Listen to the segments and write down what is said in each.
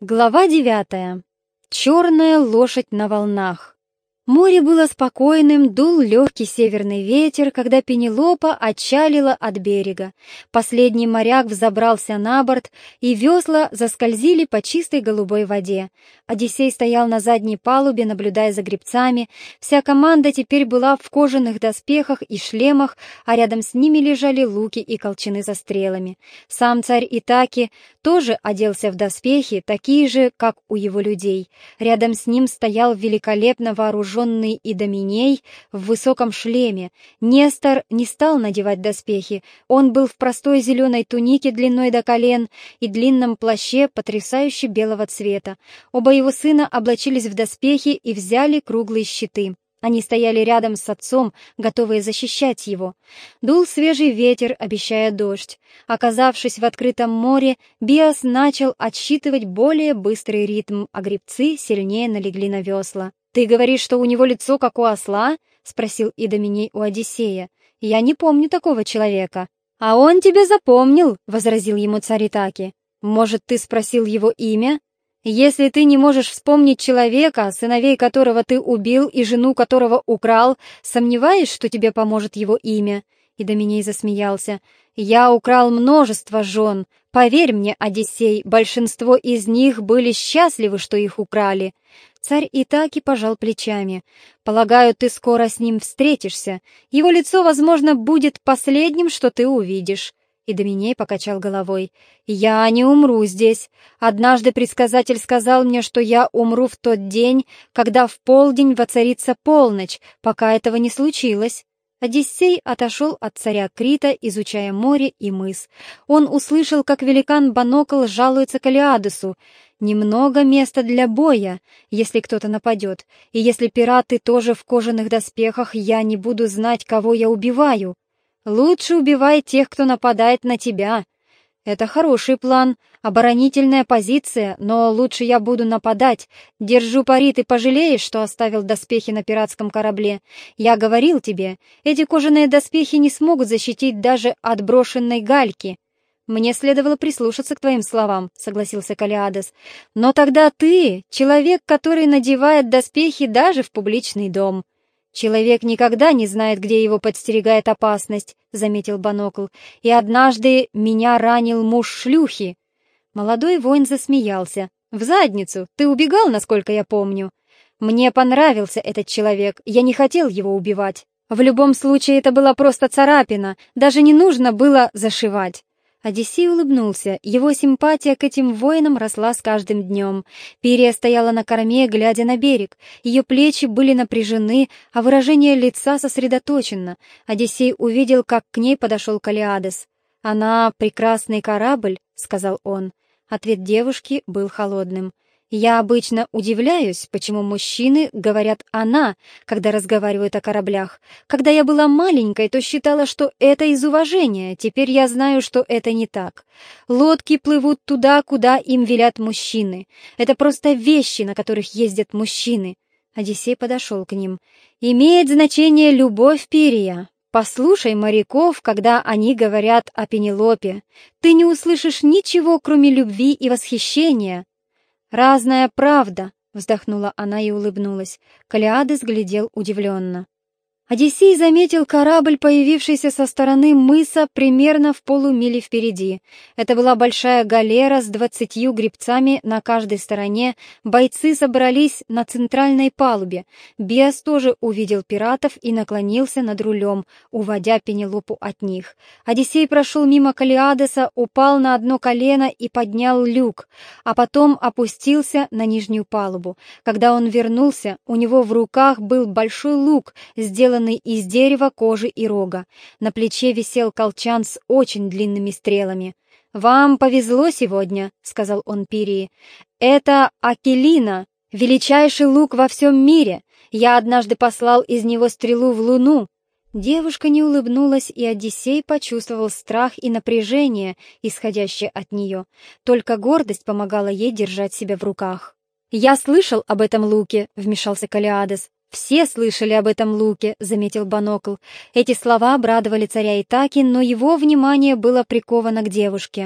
Глава 9. Черная лошадь на волнах. Море было спокойным, дул легкий северный ветер, когда Пенелопа отчалила от берега. Последний моряк взобрался на борт, и весла заскользили по чистой голубой воде. Одиссей стоял на задней палубе, наблюдая за гребцами. Вся команда теперь была в кожаных доспехах и шлемах, а рядом с ними лежали луки и колчаны со стрелами. Сам царь Итаки тоже оделся в доспехи, такие же, как у его людей. Рядом с ним стоял великолепно вооруженный Идоминей в высоком шлеме. Нестор не стал надевать доспехи. Он был в простой зеленой тунике длиной до колен и длинном плаще потрясающе белого цвета. Оба его сына облачились в доспехи и взяли круглые щиты. Они стояли рядом с отцом, готовые защищать его. Дул свежий ветер, обещая дождь. Оказавшись в открытом море, Биас начал отсчитывать более быстрый ритм, а гребцы сильнее налегли на весла. «Ты говоришь, что у него лицо, как у осла?» — спросил Идоминей у Одиссея. «Я не помню такого человека». «А он тебя запомнил», — возразил ему царь Итаки. «Может, ты спросил его имя? Если ты не можешь вспомнить человека, сыновей которого ты убил и жену которого украл, сомневаешь, что тебе поможет его имя?» Идоминей засмеялся. «Я украл множество жен. Поверь мне, Одиссей, большинство из них были счастливы, что их украли». Царь Итаки пожал плечами. «Полагаю, ты скоро с ним встретишься. Его лицо, возможно, будет последним, что ты увидишь». Идоминей покачал головой. «Я не умру здесь. Однажды предсказатель сказал мне, что я умру в тот день, когда в полдень воцарится полночь, пока этого не случилось». Одиссей отошел от царя Крита, изучая море и мыс. Он услышал, как великан Банокл жалуется Калиадесу. «Немного места для боя, если кто-то нападет, и если пираты тоже в кожаных доспехах, я не буду знать, кого я убиваю. Лучше убивай тех, кто нападает на тебя». «Это хороший план, оборонительная позиция, но лучше я буду нападать. Держу пари, ты пожалеешь, что оставил доспехи на пиратском корабле. Я говорил тебе, эти кожаные доспехи не смогут защитить даже от брошенной гальки». «Мне следовало прислушаться к твоим словам», — согласился Калиадес. «Но тогда ты — человек, который надевает доспехи даже в публичный дом». «Человек никогда не знает, где его подстерегает опасность», — заметил Банокл. «И однажды меня ранил муж шлюхи». Молодой воин засмеялся. «В задницу! Ты убегал, насколько я помню». «Мне понравился этот человек, я не хотел его убивать. В любом случае это была просто царапина, даже не нужно было зашивать». Одиссей улыбнулся. Его симпатия к этим воинам росла с каждым днем. Пирия стояла на корме, глядя на берег. Ее плечи были напряжены, а выражение лица сосредоточено. Одиссей увидел, как к ней подошел Калиадес. «Она прекрасный корабль», — сказал он. Ответ девушки был холодным. «Я обычно удивляюсь, почему мужчины говорят «она», когда разговаривают о кораблях. Когда я была маленькой, то считала, что это из уважения. Теперь я знаю, что это не так. Лодки плывут туда, куда им велят мужчины. Это просто вещи, на которых ездят мужчины». Одиссей подошел к ним. «Имеет значение любовь, Пирия. Послушай моряков, когда они говорят о Пенелопе. Ты не услышишь ничего, кроме любви и восхищения». «Разная правда», — вздохнула она и улыбнулась. Калиадес глядел удивленно. Одиссей заметил корабль, появившийся со стороны мыса примерно в полумиле впереди. Это была большая галера с 20 гребцами на каждой стороне. Бойцы собрались на центральной палубе. Биас тоже увидел пиратов и наклонился над рулем, уводя Пенелопу от них. Одиссей прошел мимо Калиадеса, упал на одно колено и поднял люк, а потом опустился на нижнюю палубу. Когда он вернулся, у него в руках был большой лук, сделанный из дерева, кожи и рога. На плече висел колчан с очень длинными стрелами. «Вам повезло сегодня», — сказал он Пирии. «Это Акелина, величайший лук во всем мире. Я однажды послал из него стрелу в луну». Девушка не улыбнулась, и Одиссей почувствовал страх и напряжение, исходящее от нее. Только гордость помогала ей держать себя в руках. «Я слышал об этом луке», — вмешался Калиадес. «Все слышали об этом луке», — заметил Банокл. Эти слова обрадовали царя Итаки, но его внимание было приковано к девушке.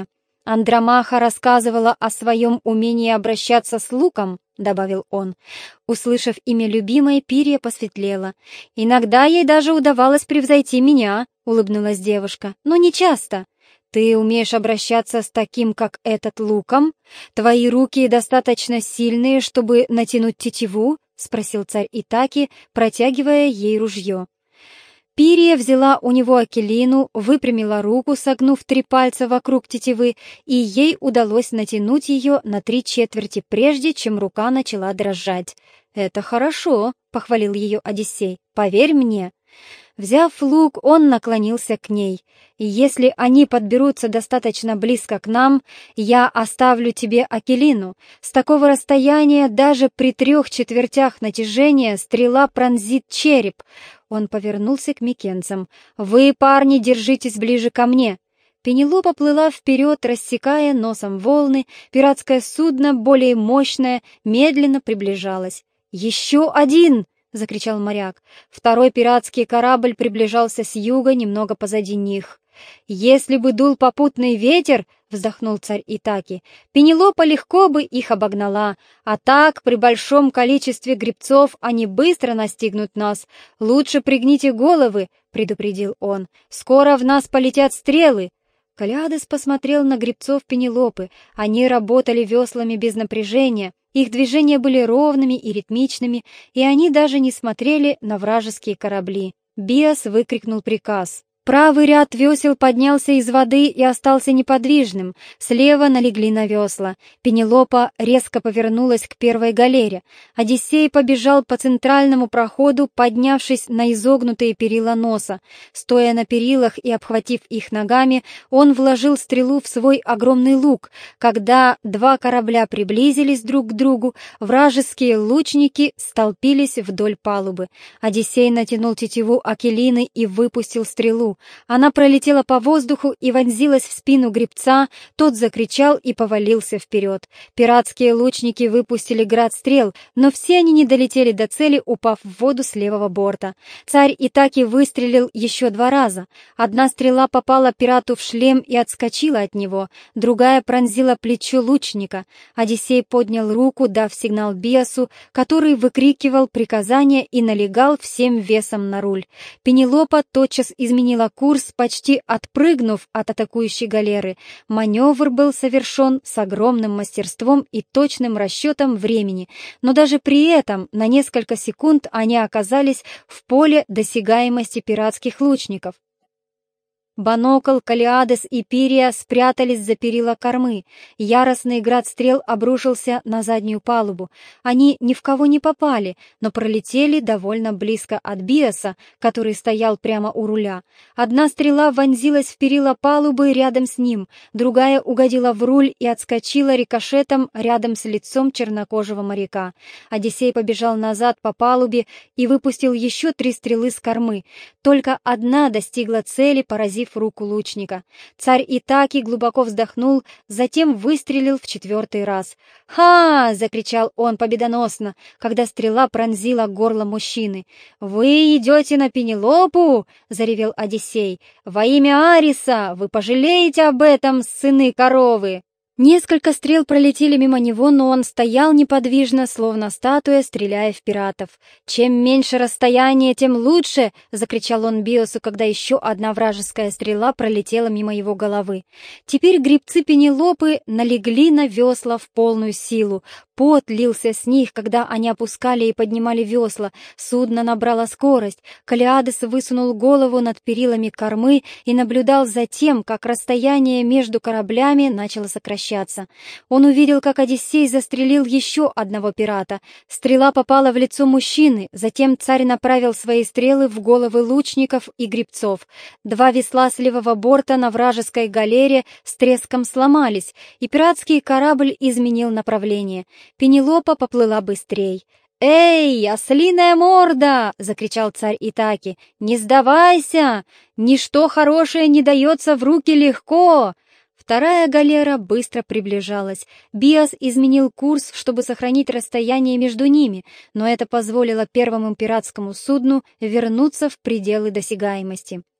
Андромаха рассказывала о своем умении обращаться с луком, — добавил он. Услышав имя любимой, Пирия посветлела. «Иногда ей даже удавалось превзойти меня», — улыбнулась девушка, — «но не часто». «Ты умеешь обращаться с таким, как этот, луком? Твои руки достаточно сильные, чтобы натянуть тетиву?» — спросил царь Итаки, протягивая ей ружье. Пирия взяла у него акелину, выпрямила руку, согнув 3 пальца вокруг тетивы, и ей удалось натянуть ее на 3/4, прежде чем рука начала дрожать. «Это хорошо», — похвалил ее Одиссей, — «поверь мне». Взяв лук, он наклонился к ней. «Если они подберутся достаточно близко к нам, я оставлю тебе акелину. С такого расстояния даже при 3/4 натяжения стрела пронзит череп». Он повернулся к микенцам. «Вы, парни, держитесь ближе ко мне». Пенелопа плыла вперед, рассекая носом волны. Пиратское судно, более мощное, медленно приближалось. «Еще один!» — закричал моряк. Второй пиратский корабль приближался с юга, немного позади них. «Если бы дул попутный ветер, — вздохнул царь Итаки, — Пенелопа легко бы их обогнала, а так, при большом количестве гребцов, они быстро настигнут нас. Лучше пригните головы, — предупредил он, — скоро в нас полетят стрелы». Калиадес посмотрел на гребцов Пенелопы. Они работали веслами без напряжения, их движения были ровными и ритмичными, и они даже не смотрели на вражеские корабли. Биас выкрикнул приказ. Правый ряд весел поднялся из воды и остался неподвижным. Слева налегли на весла. Пенелопа резко повернулась к первой галере. Одиссей побежал по центральному проходу, поднявшись на изогнутые перила носа. Стоя на перилах и обхватив их ногами, он вложил стрелу в свой огромный лук. Когда 2 корабля приблизились друг к другу, вражеские лучники столпились вдоль палубы. Одиссей натянул тетиву акелины и выпустил стрелу. Она пролетела по воздуху и вонзилась в спину гребца, тот закричал и повалился вперед. Пиратские лучники выпустили град стрел, но все они не долетели до цели, упав в воду с левого борта. Царь Итаки выстрелил еще 2 раза. Одна стрела попала пирату в шлем и отскочила от него, другая пронзила плечо лучника. Одиссей поднял руку, дав сигнал Биасу, который выкрикивал приказания и налегал всем весом на руль. Пенелопа тотчас изменила курс, почти отпрыгнув от атакующей галеры. Маневр был совершен с огромным мастерством и точным расчетом времени, но даже при этом на несколько секунд они оказались в поле досягаемости пиратских лучников. Банокл, Калиадес и Пирия спрятались за перила кормы. Яростный град стрел обрушился на заднюю палубу. Они ни в кого не попали, но пролетели довольно близко от Биаса, который стоял прямо у руля. Одна стрела вонзилась в перила палубы рядом с ним, другая угодила в руль и отскочила рикошетом рядом с лицом чернокожего моряка. Одиссей побежал назад по палубе и выпустил еще 3 стрелы с кормы. Только одна достигла цели, поразив руку лучника. Царь Итаки глубоко вздохнул, затем выстрелил в 4-й раз. «Ха!» — закричал он победоносно, когда стрела пронзила горло мужчины. «Вы идете на Пенелопу?» — заревел Одиссей. «Во имя Ариса! Вы пожалеете об этом, сыны коровы!» Несколько стрел пролетели мимо него, но он стоял неподвижно, словно статуя, стреляя в пиратов. «Чем меньше расстояние, тем лучше!» — закричал он Биосу, когда еще одна вражеская стрела пролетела мимо его головы. Теперь гребцы Пенелопы налегли на весла в полную силу. Пот лился с них, когда они опускали и поднимали весла. Судно набрало скорость. Калиадес высунул голову над перилами кормы и наблюдал за тем, как расстояние между кораблями начало сокращаться. Он увидел, как Одиссей застрелил еще одного пирата. Стрела попала в лицо мужчины, затем царь направил свои стрелы в головы лучников и гребцов. 2 весла с левого борта на вражеской галере с треском сломались, и пиратский корабль изменил направление. Пенелопа поплыла быстрей. «Эй, ослиная морда!» — закричал царь Итаки. «Не сдавайся! Ничто хорошее не дается в руки легко!» Вторая галера быстро приближалась. Биас изменил курс, чтобы сохранить расстояние между ними, но это позволило первому пиратскому судну вернуться в пределы досягаемости.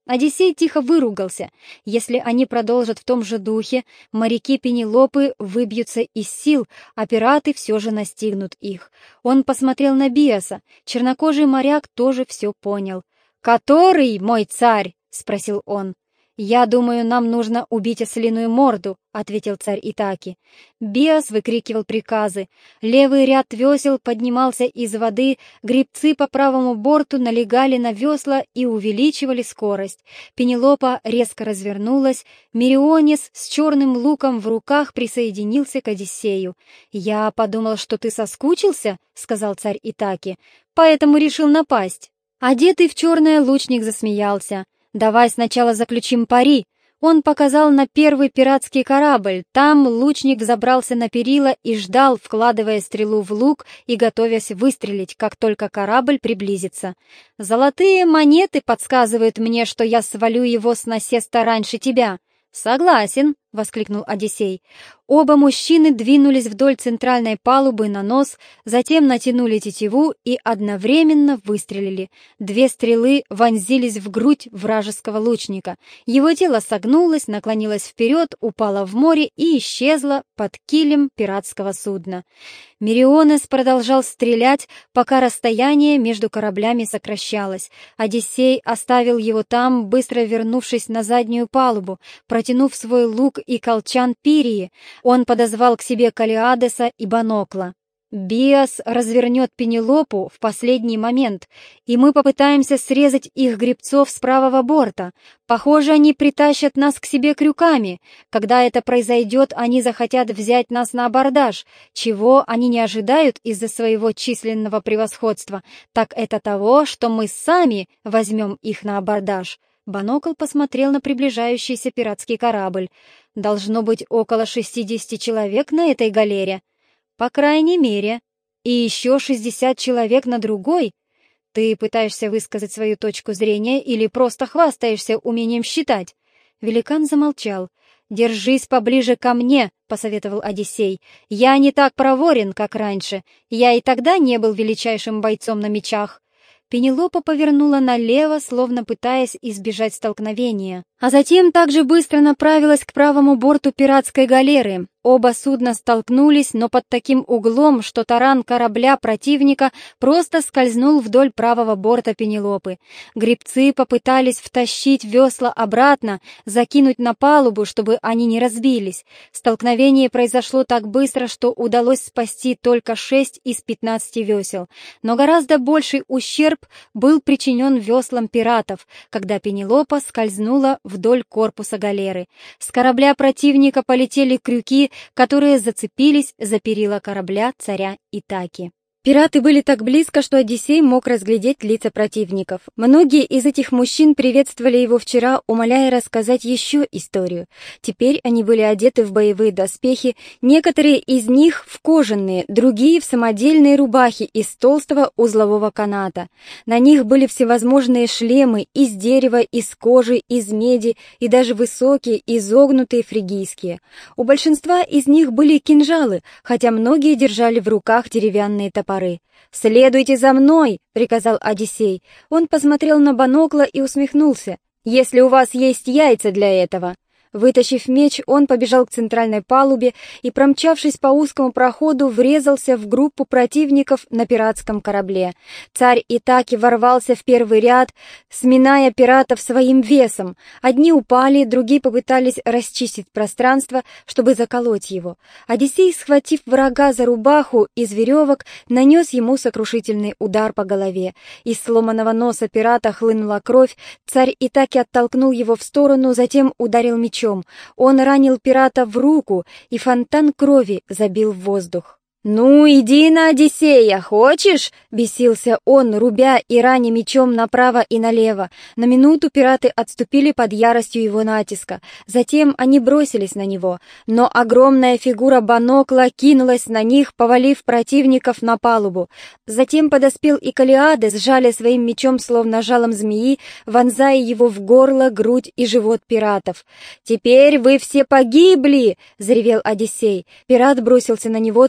Одиссей тихо выругался. Если они продолжат в том же духе, моряки Пенелопы выбьются из сил, а пираты все же настигнут их. Он посмотрел на Биаса. Чернокожий моряк тоже все понял. «Который, мой царь?» — спросил он. «Я думаю, нам нужно убить ослиную морду», — ответил царь Итаки. Биас выкрикивал приказы. Левый ряд весел поднимался из воды, гребцы по правому борту налегали на весла и увеличивали скорость. Пенелопа резко развернулась, Мерионис с черным луком в руках присоединился к Одиссею. «Я подумал, что ты соскучился», — сказал царь Итаки, — «поэтому решил напасть». Одетый в черное лучник засмеялся. «Давай сначала заключим пари». Он показал на первый пиратский корабль. Там лучник взобрался на перила и ждал, вкладывая стрелу в лук и готовясь выстрелить, как только корабль приблизится. «Золотые монеты подсказывают мне, что я свалю его с насеста раньше тебя». «Согласен», — воскликнул Одиссей. Оба мужчины двинулись вдоль центральной палубы на нос, затем натянули тетиву и одновременно выстрелили. 2 стрелы вонзились в грудь вражеского лучника. Его тело согнулось, наклонилось вперед, упало в море и исчезло под килем пиратского судна. Мерионес продолжал стрелять, пока расстояние между кораблями сокращалось. Одиссей оставил его там, быстро вернувшись на заднюю палубу, протянув свой лук и колчан Пирии. Он подозвал к себе Калиадеса и Банокла. «Биас развернет Пенелопу в последний момент, и мы попытаемся срезать их гребцов с правого борта. Похоже, они притащат нас к себе крюками. Когда это произойдет, они захотят взять нас на абордаж. Чего они не ожидают из-за своего численного превосходства, так это того, что мы сами возьмем их на абордаж». Банокл посмотрел на приближающийся пиратский корабль. «Должно быть около 60 человек на этой галере». «По крайней мере. И еще 60 человек на другой. Ты пытаешься высказать свою точку зрения или просто хвастаешься умением считать?» Великан замолчал. «Держись поближе ко мне», — посоветовал Одиссей. «Я не так проворен, как раньше. Я и тогда не был величайшим бойцом на мечах». Пенелопа повернула налево, словно пытаясь избежать столкновения, а затем также быстро направилась к правому борту пиратской галеры. Оба судна столкнулись, но под таким углом, что таран корабля противника просто скользнул вдоль правого борта Пенелопы. Гребцы попытались втащить весла обратно, закинуть на палубу, чтобы они не разбились. Столкновение произошло так быстро, что удалось спасти только 6 из 15 весел. Но гораздо больший ущерб был причинен веслам пиратов, когда Пенелопа скользнула вдоль корпуса галеры. С корабля противника полетели крюки, которые зацепились за перила корабля царя Итаки. Пираты были так близко, что Одиссей мог разглядеть лица противников. Многие из этих мужчин приветствовали его вчера, умоляя рассказать еще историю. Теперь они были одеты в боевые доспехи, некоторые из них в кожаные, другие в самодельные рубахи из толстого узлового каната. На них были всевозможные шлемы из дерева, из кожи, из меди и даже высокие, изогнутые фригийские. У большинства из них были кинжалы, хотя многие держали в руках деревянные топоры. «Следуйте за мной!» — приказал Одиссей. Он посмотрел на Банокла и усмехнулся. «Если у вас есть яйца для этого». Вытащив меч, он побежал к центральной палубе и, промчавшись по узкому проходу, врезался в группу противников на пиратском корабле. Царь Итаки ворвался в первый ряд, сминая пиратов своим весом. Одни упали, другие попытались расчистить пространство, чтобы заколоть его. Одиссей, схватив врага за рубаху из веревок, нанес ему сокрушительный удар по голове. Из сломанного носа пирата хлынула кровь, царь Итаки оттолкнул его в сторону, затем ударил мечом. Он ранил пирата в руку, и фонтан крови забил в воздух. «Ну, иди на Одиссея, хочешь?» — бесился он, рубя и раня мечом направо и налево. На минуту пираты отступили под яростью его натиска. Затем они бросились на него, но огромная фигура Банокла кинулась на них, повалив противников на палубу. Затем подоспел и Калиадес, сжали своим мечом, словно жалом змеи, вонзая его в горло, грудь и живот пиратов. «Теперь вы все погибли!» — заревел Одиссей. Пират бросился на него, целясь в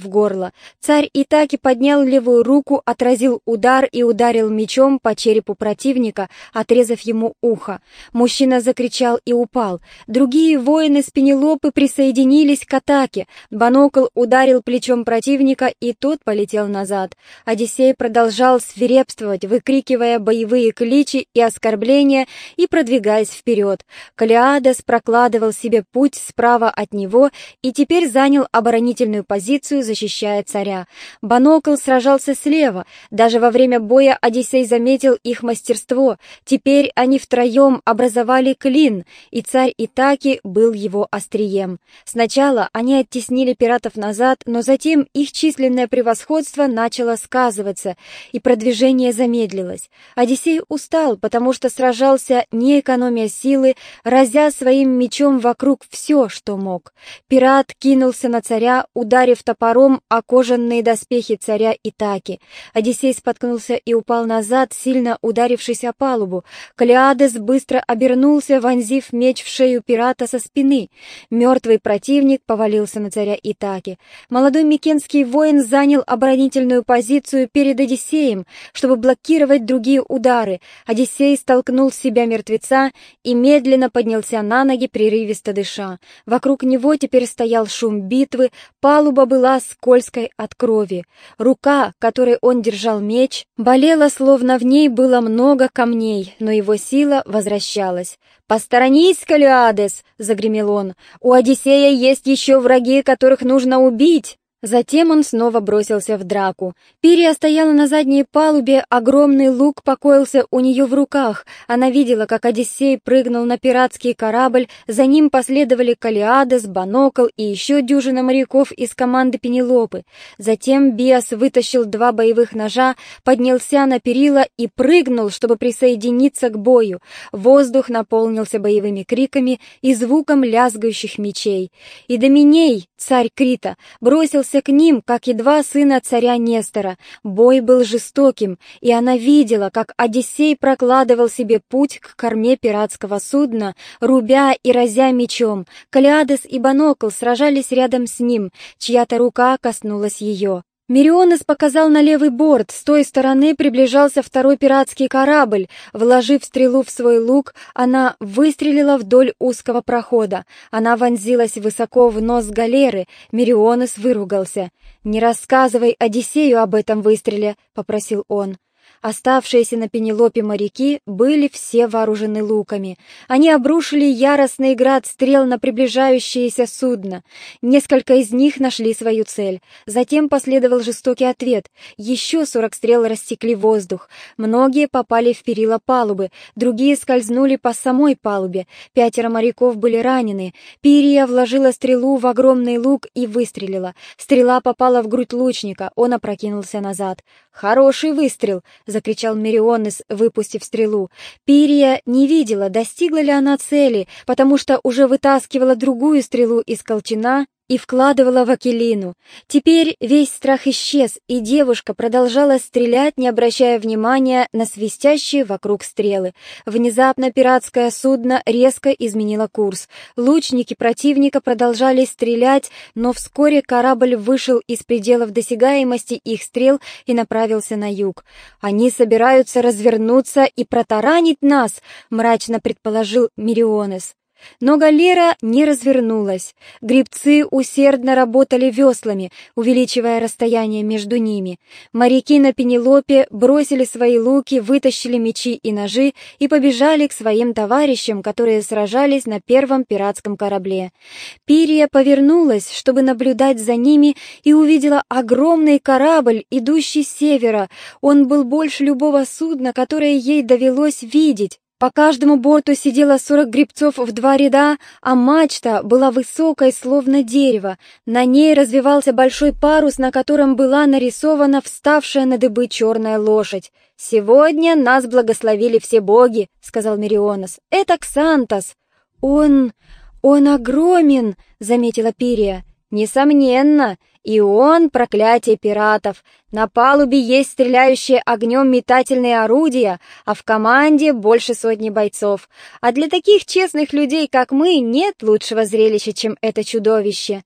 в горло. Царь Итаки поднял левую руку, отразил удар и ударил мечом по черепу противника, отрезав ему ухо. Мужчина закричал и упал. Другие воины с Пенелопы присоединились к атаке. Банокл ударил плечом противника, и тот полетел назад. Одиссей продолжал свирепствовать, выкрикивая боевые кличи и оскорбления и продвигаясь вперед. Калиадес прокладывал себе путь справа от него и теперь занял оборонительную позицию, защищая царя. Банокл сражался слева. Даже во время боя Одиссей заметил их мастерство. Теперь они втроем образовали клин, и царь Итаки был его острием. Сначала они оттеснили пиратов назад, но затем их численное превосходство начало сказываться, и продвижение замедлилось. Одиссей устал, потому что сражался, не экономя силы, разя своим мечом вокруг все, что мог. Пират кинулся на царя, ударив топором о кожаные доспехи царя Итаки. Одиссей споткнулся и упал назад, сильно ударившись о палубу. Калиадес быстро обернулся, вонзив меч в шею пирата со спины. Мертвый противник повалился на царя Итаки. Молодой микенский воин занял оборонительную позицию перед Одиссеем, чтобы блокировать другие удары. Одиссей столкнул с себя мертвеца и медленно поднялся на ноги, прерывисто дыша. Вокруг него теперь стоял шум битвы, палуба была скользкой от крови. Рука, которой он держал меч, болела, словно в ней было много камней, но его сила возвращалась. «Посторонись, Калиадес!» — загремел он. «У Одиссея есть еще враги, которых нужно убить!» Затем он снова бросился в драку. Пирия стояла на задней палубе, огромный лук покоился у нее в руках. Она видела, как Одиссей прыгнул на пиратский корабль, за ним последовали Калиадес, Банокл и еще дюжина моряков из команды Пенелопы. Затем Биас вытащил 2 боевых ножа, поднялся на перила и прыгнул, чтобы присоединиться к бою. Воздух наполнился боевыми криками и звуком лязгающих мечей. Идоменей, царь Крита, бросился к ним, как едва сына царя Нестора. Бой был жестоким, и она видела, как Одиссей прокладывал себе путь к корме пиратского судна, рубя и разя мечом. Калиадес и Банокл сражались рядом с ним, чья-то рука коснулась ее. Мерионес показал на левый борт, с той стороны приближался второй пиратский корабль. Вложив стрелу в свой лук, она выстрелила вдоль узкого прохода. Она вонзилась высоко в нос галеры. Мерионес выругался. «Не рассказывай Одиссею об этом выстреле», — попросил он. Оставшиеся на Пенелопе моряки были все вооружены луками. Они обрушили яростный град стрел на приближающееся судно. Несколько из них нашли свою цель. Затем последовал жестокий ответ. Еще 40 стрел рассекли воздух. Многие попали в перила палубы, другие скользнули по самой палубе. 5 моряков были ранены. Пирия вложила стрелу в огромный лук и выстрелила. Стрела попала в грудь лучника, он опрокинулся назад. «Хороший выстрел!» — закричал Мерионес, выпустив стрелу. Пирия не видела, достигла ли она цели, потому что уже вытаскивала другую стрелу из колчана и вкладывала в Акелину. Теперь весь страх исчез, и девушка продолжала стрелять, не обращая внимания на свистящие вокруг стрелы. Внезапно пиратское судно резко изменило курс. Лучники противника продолжали стрелять, но вскоре корабль вышел из пределов досягаемости их стрел и направился на юг. «Они собираются развернуться и протаранить нас», — мрачно предположил Мерионес. Но галера не развернулась. Гребцы усердно работали веслами, увеличивая расстояние между ними. Моряки на Пенелопе бросили свои луки, вытащили мечи и ножи и побежали к своим товарищам, которые сражались на первом пиратском корабле. Пирия повернулась, чтобы наблюдать за ними, и увидела огромный корабль, идущий с севера. Он был больше любого судна, которое ей довелось видеть. По каждому борту сидело 40 гребцов в 2 ряда, а мачта была высокой, словно дерево. На ней развивался большой парус, на котором была нарисована вставшая на дыбы черная лошадь. «Сегодня нас благословили все боги», — сказал Мерионес. «Это Ксантос». Он огромен», — заметила Пирия. «Несомненно, и он проклятие пиратов. На палубе есть стреляющие огнем метательные орудия, а в команде больше 100 бойцов. А для таких честных людей, как мы, нет лучшего зрелища, чем это чудовище».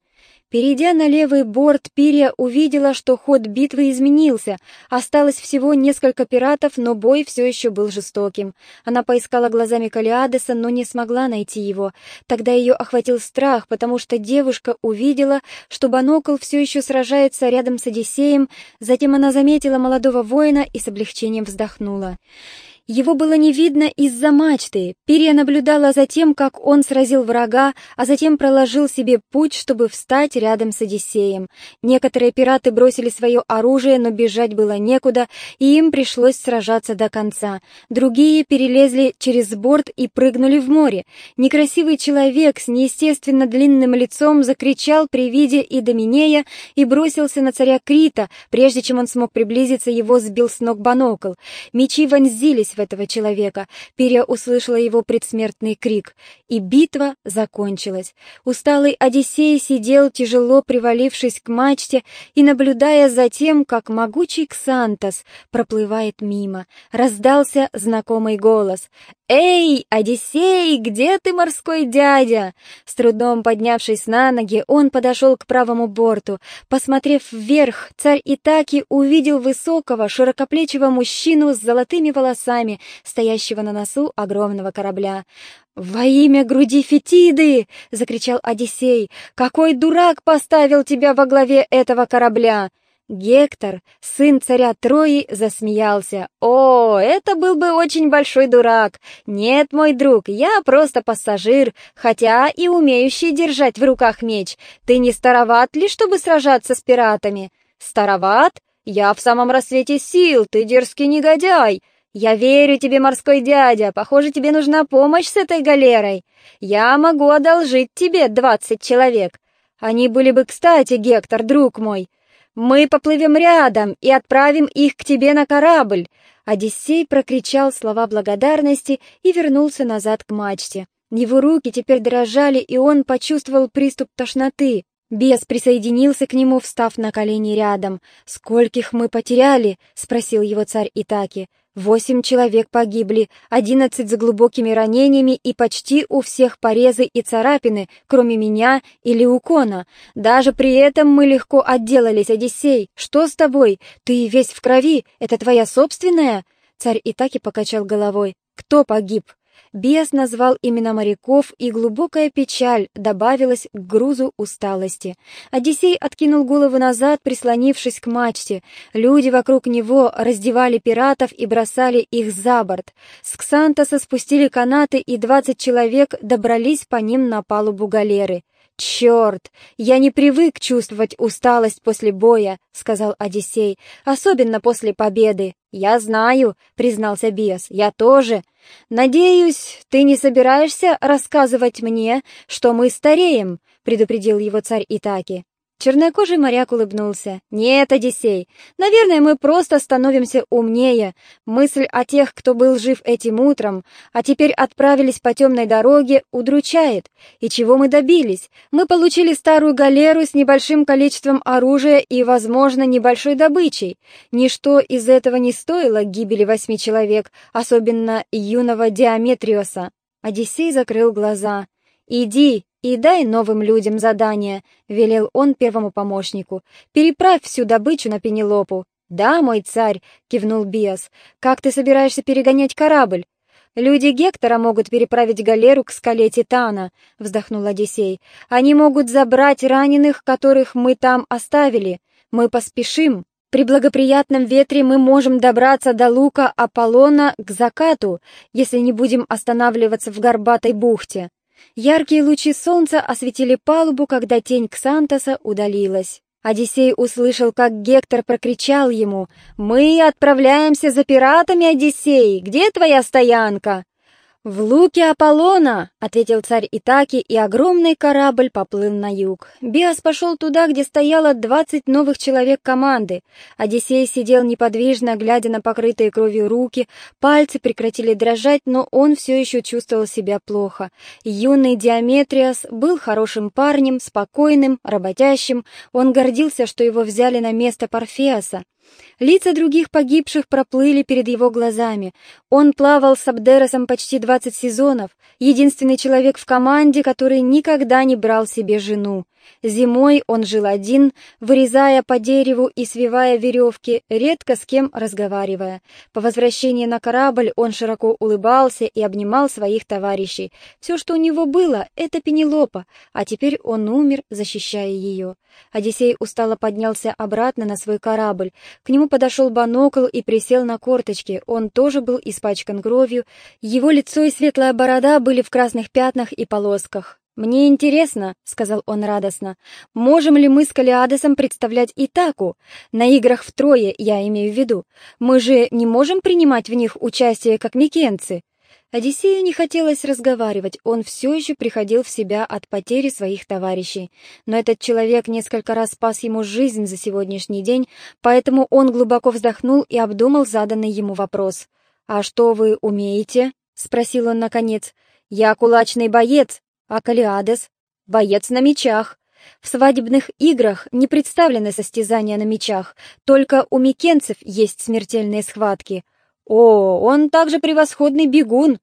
Перейдя на левый борт, Пирия увидела, что ход битвы изменился. Осталось всего несколько пиратов, но бой все еще был жестоким. Она поискала глазами Калиадеса, но не смогла найти его. Тогда ее охватил страх, потому что девушка увидела, что Банокл все еще сражается рядом с Одиссеем. Затем она заметила молодого воина и с облегчением вздохнула. Его было не видно из-за мачты. Пирия наблюдала за тем, как он сразил врага, а затем проложил себе путь, чтобы встать рядом с Одиссеем. Некоторые пираты бросили свое оружие, но бежать было некуда, и им пришлось сражаться до конца. Другие перелезли через борт и прыгнули в море. Некрасивый человек с неестественно длинным лицом закричал при виде Идоминея и бросился на царя Крита. Прежде чем он смог приблизиться, его сбил с ног Банокл. Мечи вонзились в этого человека. Пирия услышала его предсмертный крик, и битва закончилась. Усталый Одиссей сидел, тяжело привалившись к мачте, и наблюдая за тем, как могучий Ксантос проплывает мимо. Раздался знакомый голос: «Эй, Одиссей, где ты, морской дядя?» С трудом поднявшись на ноги, он подошел к правому борту. Посмотрев вверх, царь Итаки увидел высокого, широкоплечего мужчину с золотыми волосами, стоящего на носу огромного корабля. «Во имя груди Фетиды!» — закричал Одиссей. «Какой дурак поставил тебя во главе этого корабля?» Гектор, сын царя Трои, засмеялся. «О, это был бы очень большой дурак! Нет, мой друг, я просто пассажир, хотя и умеющий держать в руках меч. Ты не староват ли, чтобы сражаться с пиратами?» «Староват? Я в самом рассвете сил, ты дерзкий негодяй!» «Я верю тебе, морской дядя, похоже, тебе нужна помощь с этой галерой. Я могу одолжить тебе 20 человек. Они были бы кстати, Гектор, друг мой. Мы поплывем рядом и отправим их к тебе на корабль». Одиссей прокричал слова благодарности и вернулся назад к мачте. Его руки теперь дрожали, и он почувствовал приступ тошноты. Бес присоединился к нему, встав на колени рядом. «Скольких мы потеряли?» — спросил его царь Итаки. 8 человек погибли, 11 с глубокими ранениями, и почти у всех порезы и царапины, кроме меня и Леукона. Даже при этом мы легко отделались, Одиссей. Что с тобой? Ты весь в крови. Это твоя собственная?» Царь Итаки покачал головой. «Кто погиб?» Бес назвал имена моряков, и глубокая печаль добавилась к грузу усталости. Одиссей откинул голову назад, прислонившись к мачте. Люди вокруг него раздевали пиратов и бросали их за борт. С Ксантоса спустили канаты, и 20 человек добрались по ним на палубу галеры. «Черт! Я не привык чувствовать усталость после боя», — сказал Одиссей, — «особенно после победы». «Я знаю», — признался Бес, — «я тоже. Надеюсь, ты не собираешься рассказывать мне, что мы стареем», — предупредил его царь Итаки. Чернокожий моряк улыбнулся. «Нет, Одиссей, наверное, мы просто становимся умнее. Мысль о тех, кто был жив этим утром, а теперь отправились по темной дороге, удручает. И чего мы добились? Мы получили старую галеру с небольшим количеством оружия и, возможно, небольшой добычей. Ничто из этого не стоило гибели 8 человек, особенно юного Диаметриоса». Одиссей закрыл глаза. «Иди и дай новым людям задание», — велел он первому помощнику. «Переправь всю добычу на Пенелопу». «Да, мой царь», — кивнул Биас. «Как ты собираешься перегонять корабль?» «Люди Гектора могут переправить галеру к скале Титана», — вздохнул Одиссей. «Они могут забрать раненых, которых мы там оставили. Мы поспешим. При благоприятном ветре мы можем добраться до лука Аполлона к закату, если не будем останавливаться в горбатой бухте». Яркие лучи солнца осветили палубу, когда тень Ксантоса удалилась. Одиссей услышал, как Гектор прокричал ему: «Мы отправляемся за пиратами, Одиссей! Где твоя стоянка?» «В луке Аполлона», — ответил царь Итаки, и огромный корабль поплыл на юг. Биас пошел туда, где стояло 20 новых человек команды. Одиссей сидел неподвижно, глядя на покрытые кровью руки, пальцы прекратили дрожать, но он все еще чувствовал себя плохо. Юный Диаметриос был хорошим парнем, спокойным, работящим, он гордился, что его взяли на место Парфеоса. Лица других погибших проплыли перед его глазами. Он плавал с Абдеросом почти 20 сезонов, единственный человек в команде, который никогда не брал себе жену. Зимой он жил один, вырезая по дереву и свивая веревки, редко с кем разговаривая. По возвращении на корабль он широко улыбался и обнимал своих товарищей. Все, что у него было, это Пенелопа, а теперь он умер, защищая ее. Одиссей устало поднялся обратно на свой корабль. К нему подошел Банокл и присел на корточки. Он тоже был испачкан кровью. Его лицо и светлая борода были в красных пятнах и полосках. «Мне интересно», — сказал он радостно, — «можем ли мы с Калиадесом представлять Итаку? На играх в Трое, я имею в виду. Мы же не можем принимать в них участие, как микенцы». Одиссею не хотелось разговаривать, он все еще приходил в себя от потери своих товарищей. Но этот человек несколько раз спас ему жизнь за сегодняшний день, поэтому он глубоко вздохнул и обдумал заданный ему вопрос. «А что вы умеете?» — спросил он наконец. «Я кулачный боец, а Калиадес — боец на мечах. В свадебных играх не представлены состязания на мечах, только у микенцев есть смертельные схватки. О, он также превосходный бегун.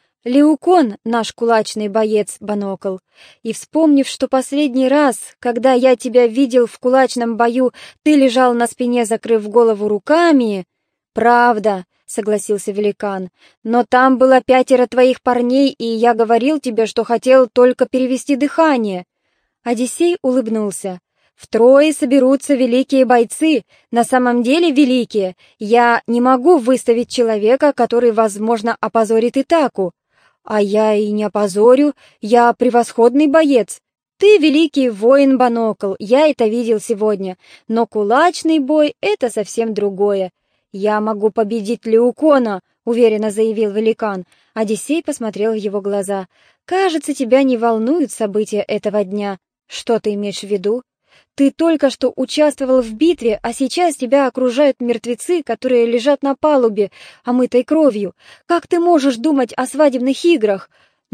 Леукон — наш кулачный боец, Банокл. И вспомнив, что последний раз, когда я тебя видел в кулачном бою, ты лежал на спине, закрыв голову руками...» «Правда», — согласился великан, — «но там было 5 твоих парней, и я говорил тебе, что хотел только перевести дыхание». Одиссей улыбнулся. «В Трое соберутся великие бойцы, на самом деле великие. Я не могу выставить человека, который, возможно, опозорит Итаку. А я и не опозорю, я превосходный боец. Ты великий воин, Банокл, я это видел сегодня, но кулачный бой — это совсем другое. Я могу победить Леукона», — уверенно заявил великан. Одиссей посмотрел в его глаза. «Кажется, тебя не волнуют события этого дня. Что ты имеешь в виду? Ты только что участвовал в битве, а сейчас тебя окружают мертвецы, которые лежат на палубе, омытой кровью. Как ты можешь думать о свадебных играх?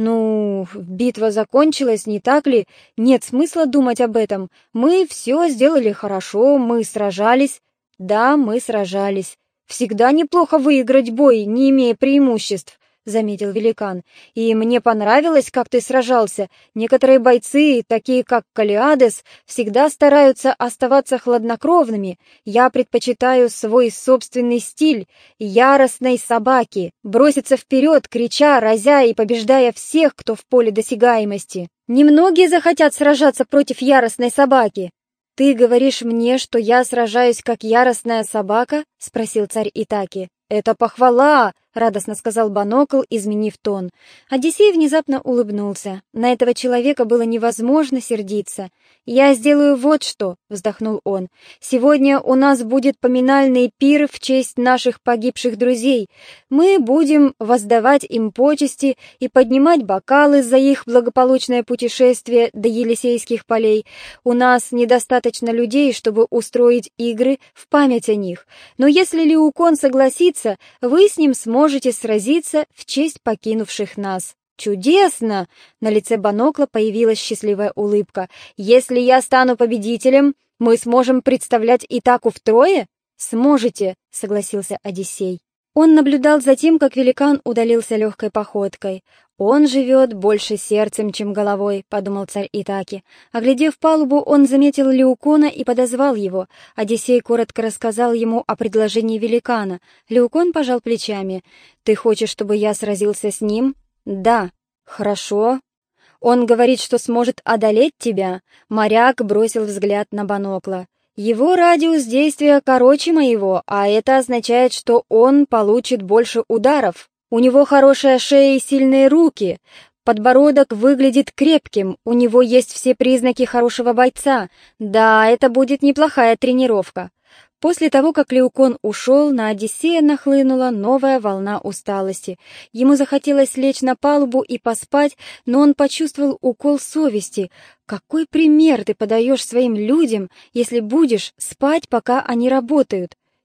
Ну, битва закончилась, не так ли? Нет смысла думать об этом. Мы все сделали хорошо, мы сражались». «Да, мы сражались. Всегда неплохо выиграть бой, не имея преимуществ», — заметил великан. «И мне понравилось, как ты сражался. Некоторые бойцы, такие как Калиадес, всегда стараются оставаться хладнокровными. Я предпочитаю свой собственный стиль яростной собаки, броситься вперед, крича, разя и побеждая всех, кто в поле досягаемости. Немногие захотят сражаться против яростной собаки». «Ты говоришь мне, что я сражаюсь как яростная собака?» — спросил царь Итаки. «Это похвала!» — радостно сказал Банокл, изменив тон. Одиссей внезапно улыбнулся. На этого человека было невозможно сердиться. «Я сделаю вот что», — вздохнул он. «Сегодня у нас будет поминальный пир в честь наших погибших друзей. Мы будем воздавать им почести и поднимать бокалы за их благополучное путешествие до Елисейских полей. У нас недостаточно людей, чтобы устроить игры в память о них. Но если Леукон согласится, вы с ним сможете сразиться в честь покинувших нас». «Чудесно!» — на лице Банокла появилась счастливая улыбка. «Если я стану победителем, мы сможем представлять Итаку в Трое?» «Сможете», — согласился Одиссей. Он наблюдал за тем, как великан удалился легкой походкой. «Он живет больше сердцем, чем головой», — подумал царь Итаки. Оглядев палубу, он заметил Леукона и подозвал его. Одиссей коротко рассказал ему о предложении великана. Леукон пожал плечами. «Ты хочешь, чтобы я сразился с ним?» «Да». «Хорошо. Он говорит, что сможет одолеть тебя». Моряк бросил взгляд на Банокла. «Его радиус действия короче моего, а это означает, что он получит больше ударов. У него хорошая шея и сильные руки. Подбородок выглядит крепким, у него есть все признаки хорошего бойца. Да, это будет неплохая тренировка». После того, как Леукон ушел, на Одиссея нахлынула новая волна усталости. Ему захотелось лечь на палубу и поспать, но он почувствовал укол совести. «Какой пример ты подаешь своим людям, если будешь спать, пока они работают?»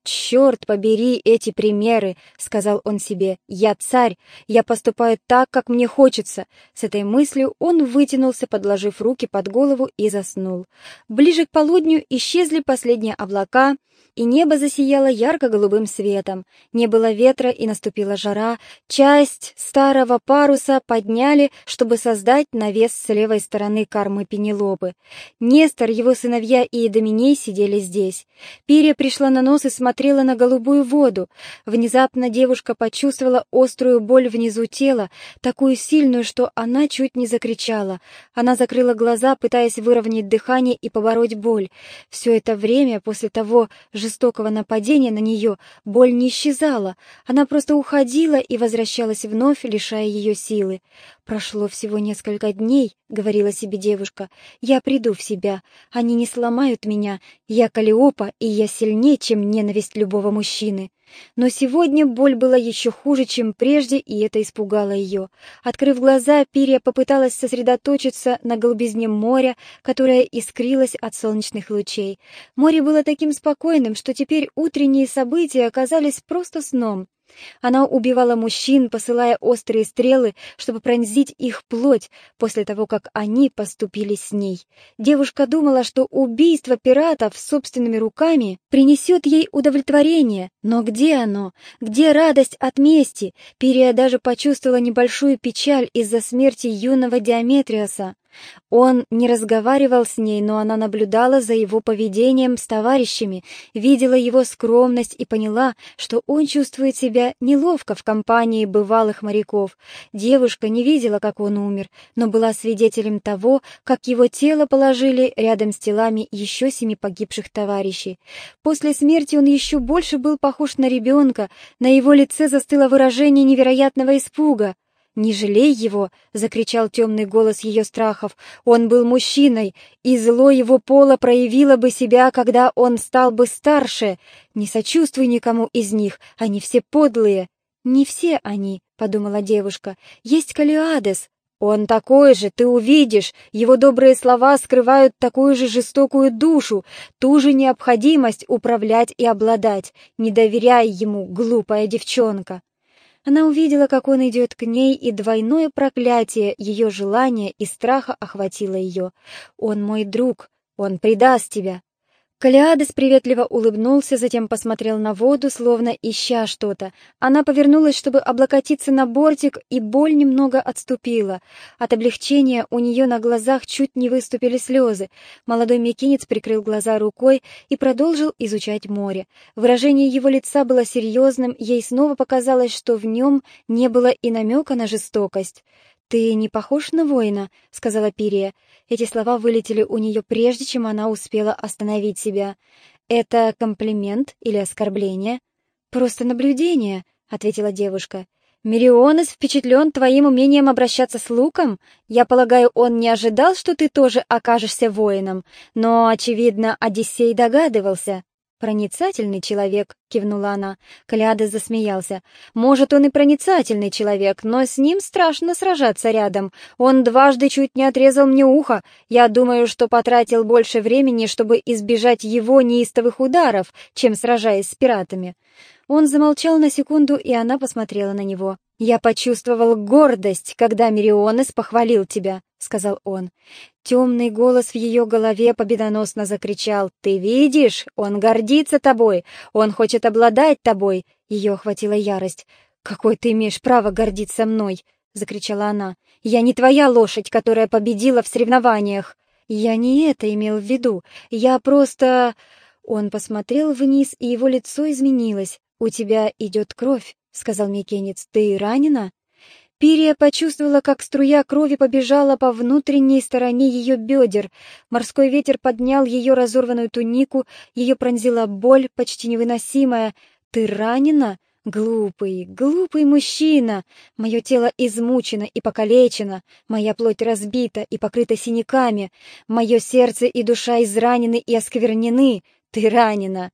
«Черт побери эти примеры!» — сказал он себе. «Я царь, я поступаю так, как мне хочется». С этой мыслью он вытянулся, подложив руки под голову, и заснул. Ближе к полудню исчезли последние облака, и небо засияло ярко-голубым светом. Не было ветра, и наступила жара. Часть старого паруса подняли, чтобы создать навес с левой стороны кормы Пенелопы. Нестор, его сыновья и Идоменей сидели здесь. Пирия пришла на нос и смотрела на голубую воду. Внезапно девушка почувствовала острую боль внизу тела, такую сильную, что она чуть не закричала. Она закрыла глаза, пытаясь выровнять дыхание и побороть боль. Все это время, после того жестокого нападения на нее, боль не исчезала. Она просто уходила и возвращалась вновь, лишая ее силы. «Прошло всего несколько дней», — говорила себе девушка, — «я приду в себя. Они не сломают меня. Я Каллиопа, и я сильнее, чем ненависть любого мужчины». Но сегодня боль была еще хуже, чем прежде, и это испугало ее. Открыв глаза, Пирия попыталась сосредоточиться на голубизне моря, которое искрилось от солнечных лучей. Море было таким спокойным, что теперь утренние события оказались просто сном. Она убивала мужчин, посылая острые стрелы, чтобы пронзить их плоть после того, как они поступили с ней. Девушка думала, что убийство пиратов собственными руками принесет ей удовлетворение. Но где оно? Где радость от мести? Пирия даже почувствовала небольшую печаль из-за смерти юного Диометриоса. Он не разговаривал с ней, но она наблюдала за его поведением с товарищами, видела его скромность и поняла, что он чувствует себя неловко в компании бывалых моряков. Девушка не видела, как он умер, но была свидетелем того, как его тело положили рядом с телами еще 7 погибших товарищей. После смерти он еще больше был похож на ребенка, на его лице застыло выражение невероятного испуга. «Не жалей его!» — закричал темный голос ее страхов. «Он был мужчиной, и зло его пола проявило бы себя, когда он стал бы старше. Не сочувствуй никому из них, они все подлые». «Не все они», — подумала девушка. «Есть Каллиадес». «Он такой же, ты увидишь. Его добрые слова скрывают такую же жестокую душу, ту же необходимость управлять и обладать. Не доверяй ему, глупая девчонка». Она увидела, как он идет к ней, и двойное проклятие ее желания и страха охватило ее. «Он мой друг, он предаст тебя». Каллиадес приветливо улыбнулся, затем посмотрел на воду, словно ища что-то. Она повернулась, чтобы облокотиться на бортик, и боль немного отступила. От облегчения у нее на глазах чуть не выступили слезы. Молодой микенец прикрыл глаза рукой и продолжил изучать море. Выражение его лица было серьезным, ей снова показалось, что в нем не было и намека на жестокость. «Ты не похож на воина», — сказала Пирия. Эти слова вылетели у нее прежде, чем она успела остановить себя. «Это комплимент или оскорбление?» «Просто наблюдение», — ответила девушка. «Мерионес впечатлен твоим умением обращаться с луком? Я полагаю, он не ожидал, что ты тоже окажешься воином, но, очевидно, Одиссей догадывался». «Проницательный человек», — кивнула она. Каллиадес засмеялся. «Может, он и проницательный человек, но с ним страшно сражаться рядом. Он дважды чуть не отрезал мне ухо. Я думаю, что потратил больше времени, чтобы избежать его неистовых ударов, чем сражаясь с пиратами». Он замолчал на секунду, и она посмотрела на него. «Я почувствовал гордость, когда Мерионес похвалил тебя», — сказал он. Темный голос в ее голове победоносно закричал: «Ты видишь? Он гордится тобой! Он хочет обладать тобой!» Ее охватила ярость. «Какое ты имеешь право гордиться мной?» — закричала она. «Я не твоя лошадь, которая победила в соревнованиях!» «Я не это имел в виду. Я просто...» Он посмотрел вниз, и его лицо изменилось. «У тебя идет кровь», — сказал микенец. «Ты ранена?» Пирия почувствовала, как струя крови побежала по внутренней стороне ее бедер. Морской ветер поднял ее разорванную тунику, ее пронзила боль, почти невыносимая. «Ты ранена? Глупый, глупый мужчина! Мое тело измучено и покалечено, моя плоть разбита и покрыта синяками, мое сердце и душа изранены и осквернены. Ты ранена!»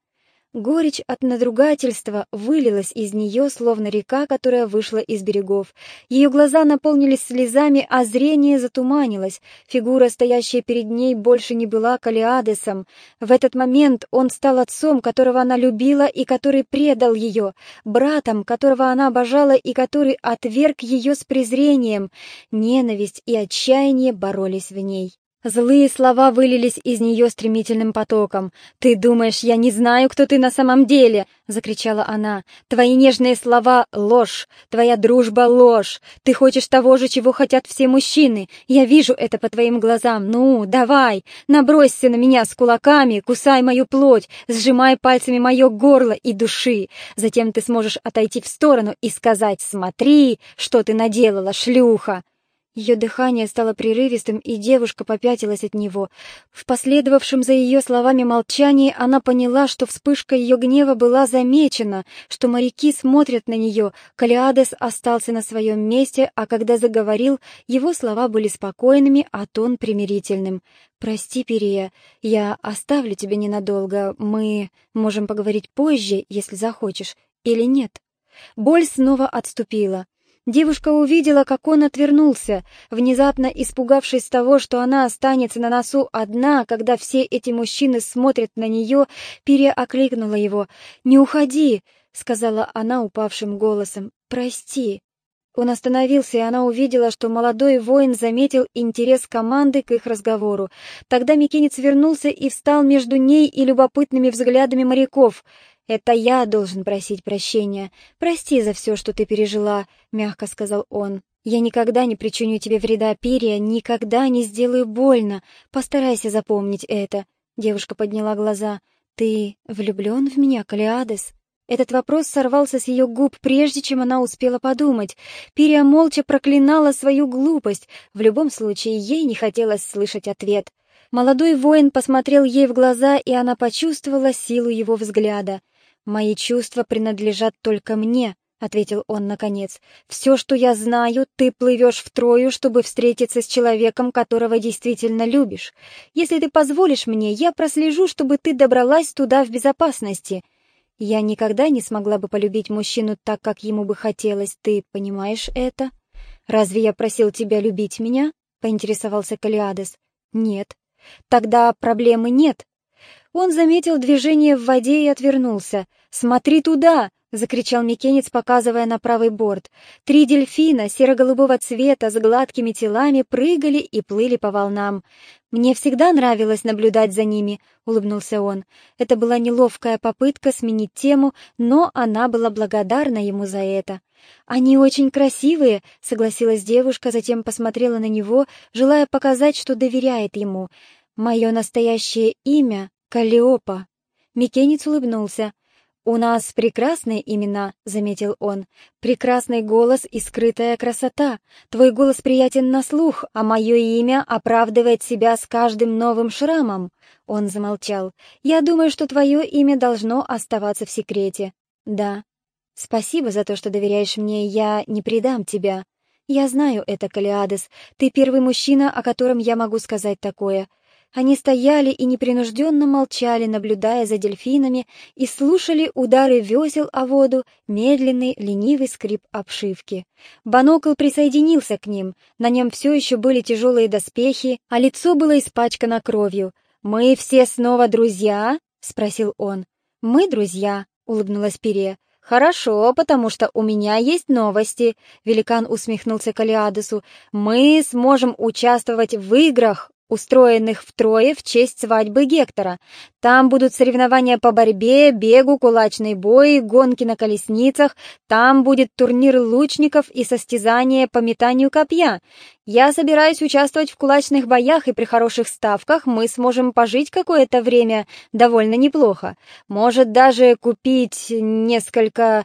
Горечь от надругательства вылилась из нее, словно река, которая вышла из берегов. Ее глаза наполнились слезами, а зрение затуманилось. Фигура, стоящая перед ней, больше не была Калиадесом. В этот момент он стал отцом, которого она любила и который предал ее, братом, которого она обожала и который отверг ее с презрением. Ненависть и отчаяние боролись в ней. Злые слова вылились из нее стремительным потоком. «Ты думаешь, я не знаю, кто ты на самом деле?» — закричала она. «Твои нежные слова — ложь, твоя дружба — ложь. Ты хочешь того же, чего хотят все мужчины. Я вижу это по твоим глазам. Ну, давай, набросься на меня с кулаками, кусай мою плоть, сжимай пальцами мое горло и души. Затем ты сможешь отойти в сторону и сказать: «Смотри, что ты наделала, шлюха!»» Ее дыхание стало прерывистым, и девушка попятилась от него. В последовавшем за ее словами молчании она поняла, что вспышка ее гнева была замечена, что моряки смотрят на нее. Калиадес остался на своем месте, а когда заговорил, его слова были спокойными, а тон примирительным. «Прости, Пирия, я оставлю тебя ненадолго. Мы можем поговорить позже, если захочешь, или нет?» Боль снова отступила. Девушка увидела, как он отвернулся, внезапно испугавшись того, что она останется на носу одна, когда все эти мужчины смотрят на нее. Пирия окликнула его. «Не уходи!» — сказала она упавшим голосом. «Прости!» Он остановился, и она увидела, что молодой воин заметил интерес команды к их разговору. Тогда микенец вернулся и встал между ней и любопытными взглядами моряков. «Это я должен просить прощения. Прости за все, что ты пережила», — мягко сказал он. «Я никогда не причиню тебе вреда, Пирия, никогда не сделаю больно. Постарайся запомнить это». Девушка подняла глаза. «Ты влюблен в меня, Калиадес?» Этот вопрос сорвался с ее губ, прежде чем она успела подумать. Пирия молча проклинала свою глупость. В любом случае, ей не хотелось слышать ответ. Молодой воин посмотрел ей в глаза, и она почувствовала силу его взгляда. «Мои чувства принадлежат только мне», — ответил он наконец. «Все, что я знаю, ты плывешь в Трою, чтобы встретиться с человеком, которого действительно любишь. Если ты позволишь мне, я прослежу, чтобы ты добралась туда в безопасности. Я никогда не смогла бы полюбить мужчину так, как ему бы хотелось, ты понимаешь это?» «Разве я просил тебя любить меня?» — поинтересовался Калиадес. «Нет». «Тогда проблемы нет». Он заметил движение в воде и отвернулся. «Смотри туда!» — закричал микенец, показывая на правый борт. 3 дельфина серо-голубого цвета с гладкими телами прыгали и плыли по волнам. «Мне всегда нравилось наблюдать за ними», — улыбнулся он. Это была неловкая попытка сменить тему, но она была благодарна ему за это. «Они очень красивые», — согласилась девушка, затем посмотрела на него, желая показать, что доверяет ему. «Мое настоящее имя — Каллиопа». Микенец улыбнулся. «У нас прекрасные имена», — заметил он. «Прекрасный голос и скрытая красота. Твой голос приятен на слух, а мое имя оправдывает себя с каждым новым шрамом». Он замолчал. «Я думаю, что твое имя должно оставаться в секрете». «Да». «Спасибо за то, что доверяешь мне, я не предам тебя». «Я знаю это, Калиадес. Ты первый мужчина, о котором я могу сказать такое». Они стояли и непринужденно молчали, наблюдая за дельфинами, и слушали удары весел о воду, медленный, ленивый скрип обшивки. Банокл присоединился к ним, на нем все еще были тяжелые доспехи, а лицо было испачкано кровью. «Мы все снова друзья?» — спросил он. «Мы друзья», — улыбнулась Пирия. «Хорошо, потому что у меня есть новости», — великан усмехнулся Калиадесу. «Мы сможем участвовать в играх, устроенных в Трое в честь свадьбы Гектора. Там будут соревнования по борьбе, бегу, кулачный бой, гонки на колесницах, там будет турнир лучников и состязание по метанию копья. Я собираюсь участвовать в кулачных боях, и при хороших ставках мы сможем пожить какое-то время довольно неплохо. Может, даже купить несколько...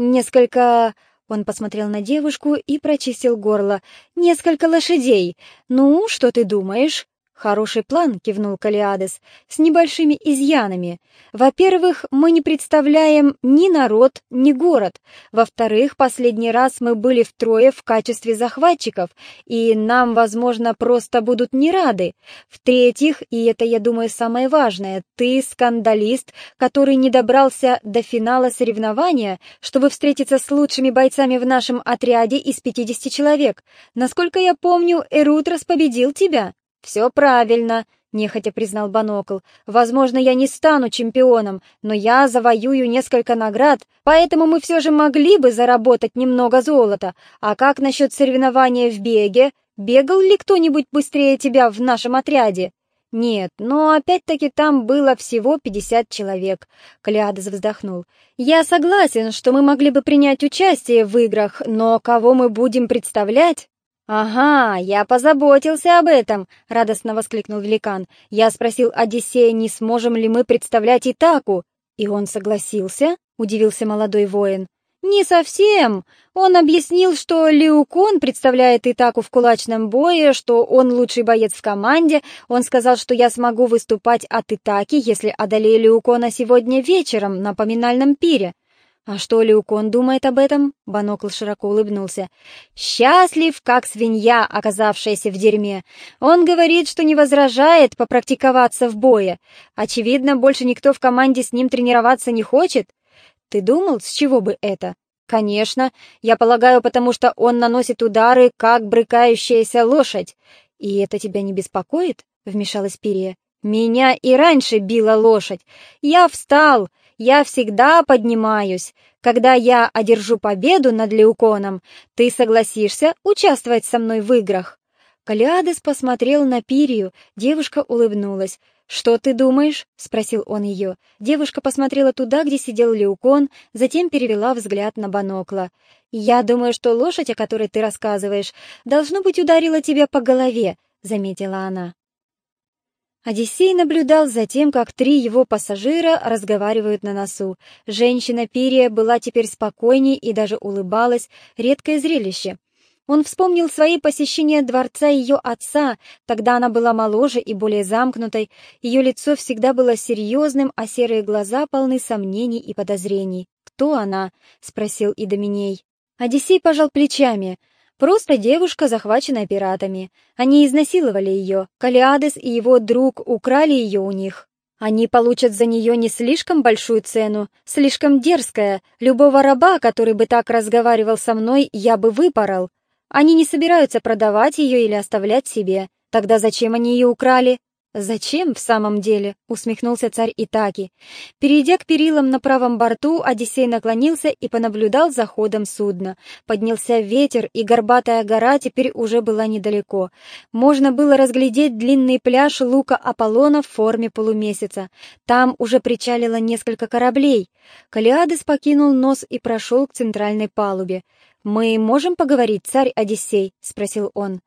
Он посмотрел на девушку и прочистил горло. «Несколько лошадей. Ну, что ты думаешь?» «Хороший план», — кивнул Калиадес, — «с небольшими изъянами. Во-первых, мы не представляем ни народ, ни город. Во-вторых, последний раз мы были втрое в качестве захватчиков, и нам, возможно, просто будут не рады. В-третьих, и это, я думаю, самое важное, ты скандалист, который не добрался до финала соревнования, чтобы встретиться с лучшими бойцами в нашем отряде из 50 человек. Насколько я помню, Эрутрос победил тебя». «Все правильно», — нехотя признал Банокл. «Возможно, я не стану чемпионом, но я завоюю несколько наград, поэтому мы все же могли бы заработать немного золота. А как насчет соревнования в беге? Бегал ли кто-нибудь быстрее тебя в нашем отряде?» «Нет, но опять-таки там было всего 50 человек», — Калиадес вздохнул. «Я согласен, что мы могли бы принять участие в играх, но кого мы будем представлять?» «Ага, я позаботился об этом!» — радостно воскликнул великан. «Я спросил Одиссея, не сможем ли мы представлять Итаку?» «И он согласился?» — удивился молодой воин. «Не совсем. Он объяснил, что Леукон представляет Итаку в кулачном бое, что он лучший боец в команде. Он сказал, что я смогу выступать от Итаки, если одолею Леукона сегодня вечером на поминальном пире». «А что Леукон думает об этом?» — Банокл широко улыбнулся. «Счастлив, как свинья, оказавшаяся в дерьме. Он говорит, что не возражает попрактиковаться в бое. Очевидно, больше никто в команде с ним тренироваться не хочет. Ты думал, с чего бы это?» «Конечно. Я полагаю, потому что он наносит удары, как брыкающаяся лошадь». «И это тебя не беспокоит?» — вмешалась Пирия. «Меня и раньше била лошадь. Я встал. Я всегда поднимаюсь. Когда я одержу победу над Леуконом, ты согласишься участвовать со мной в играх?» Калиадес посмотрел на Пирию, девушка улыбнулась. «Что ты думаешь?» — спросил он ее. Девушка посмотрела туда, где сидел Леукон, затем перевела взгляд на Банокла. «Я думаю, что лошадь, о которой ты рассказываешь, должно быть, ударила тебя по голове», — заметила она. Одиссей наблюдал за тем, как 3 его пассажира разговаривают на носу. Женщина Пирия была теперь спокойней и даже улыбалась, редкое зрелище. Он вспомнил свои посещения дворца ее отца, тогда она была моложе и более замкнутой, ее лицо всегда было серьезным, а серые глаза полны сомнений и подозрений. «Кто она?» — спросил Идоминей. Одиссей пожал плечами. «Просто девушка, захваченная пиратами. Они изнасиловали ее. Калиадес и его друг украли ее у них. Они получат за нее не слишком большую цену, слишком дерзкая. Любого раба, который бы так разговаривал со мной, я бы выпорол. Они не собираются продавать ее или оставлять себе. Тогда зачем они ее украли?» «Зачем в самом деле?» — усмехнулся царь Итаки. Перейдя к перилам на правом борту, Одиссей наклонился и понаблюдал за ходом судна. Поднялся ветер, и горбатая гора теперь уже была недалеко. Можно было разглядеть длинный пляж лука Аполлона в форме полумесяца. Там уже причалило несколько кораблей. Калиадес покинул нос и прошел к центральной палубе. «Мы можем поговорить, царь Одиссей?» — спросил он.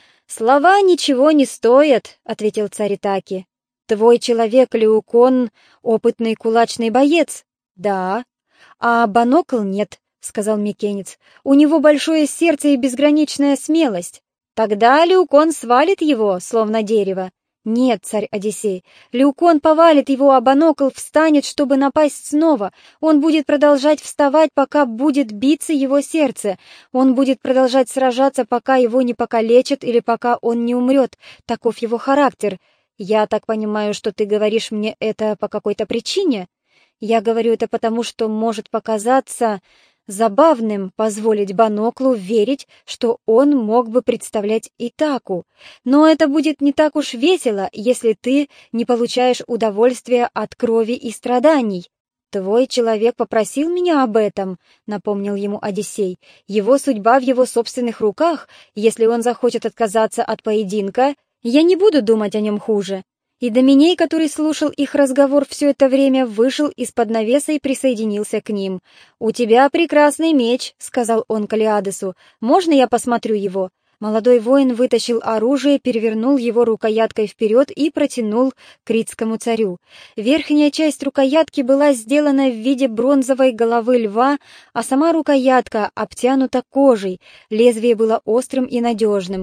«Слова ничего не стоят», — ответил царь Итаки. «Твой человек Леукон — опытный кулачный боец?» «Да». «А Банокл нет», — сказал Микенец. «У него большое сердце и безграничная смелость. Тогда Леукон свалит его, словно дерево». «Нет, царь Одиссей, Леукон повалит его, а Банокл встанет, чтобы напасть снова. Он будет продолжать вставать, пока будет биться его сердце. Он будет продолжать сражаться, пока его не покалечат или пока он не умрет. Таков его характер. Я так понимаю, что ты говоришь мне это по какой-то причине? Я говорю это потому, что может показаться забавным позволить Баноклу верить, что он мог бы представлять Итаку. Но это будет не так уж весело, если ты не получаешь удовольствия от крови и страданий. «Твой человек попросил меня об этом», — напомнил ему Одиссей. «Его судьба в его собственных руках. Если он захочет отказаться от поединка, я не буду думать о нем хуже». И Доминей, который слушал их разговор все это время, вышел из-под навеса и присоединился к ним. «У тебя прекрасный меч», — сказал он Калиадесу. «Можно я посмотрю его?» Молодой воин вытащил оружие, перевернул его рукояткой вперед и протянул критскому царю. Верхняя часть рукоятки была сделана в виде бронзовой головы льва, а сама рукоятка обтянута кожей, лезвие было острым и надежным.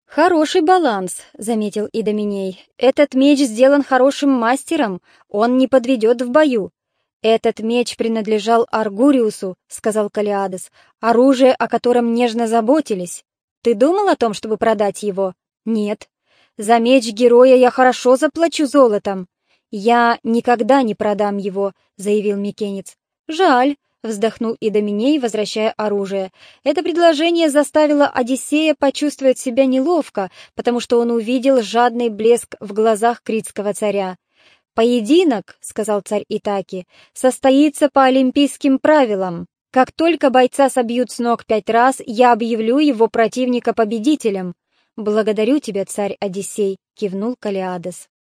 «Хороший баланс», — заметил Идоминей. «Этот меч сделан хорошим мастером, он не подведет в бою». «Этот меч принадлежал Аргуриусу», — сказал Калиадес, — «оружие, о котором нежно заботились. Ты думал о том, чтобы продать его?» «Нет». «За меч героя я хорошо заплачу золотом». «Я никогда не продам его», — заявил Микенец. «Жаль», — вздохнул Идоминей, возвращая оружие. Это предложение заставило Одиссея почувствовать себя неловко, потому что он увидел жадный блеск в глазах критского царя. «Поединок, — сказал царь Итаки, — состоится по олимпийским правилам. Как только бойца собьют с ног 5 раз, я объявлю его противника победителем». «Благодарю тебя, царь Одиссей», — кивнул Калиадес.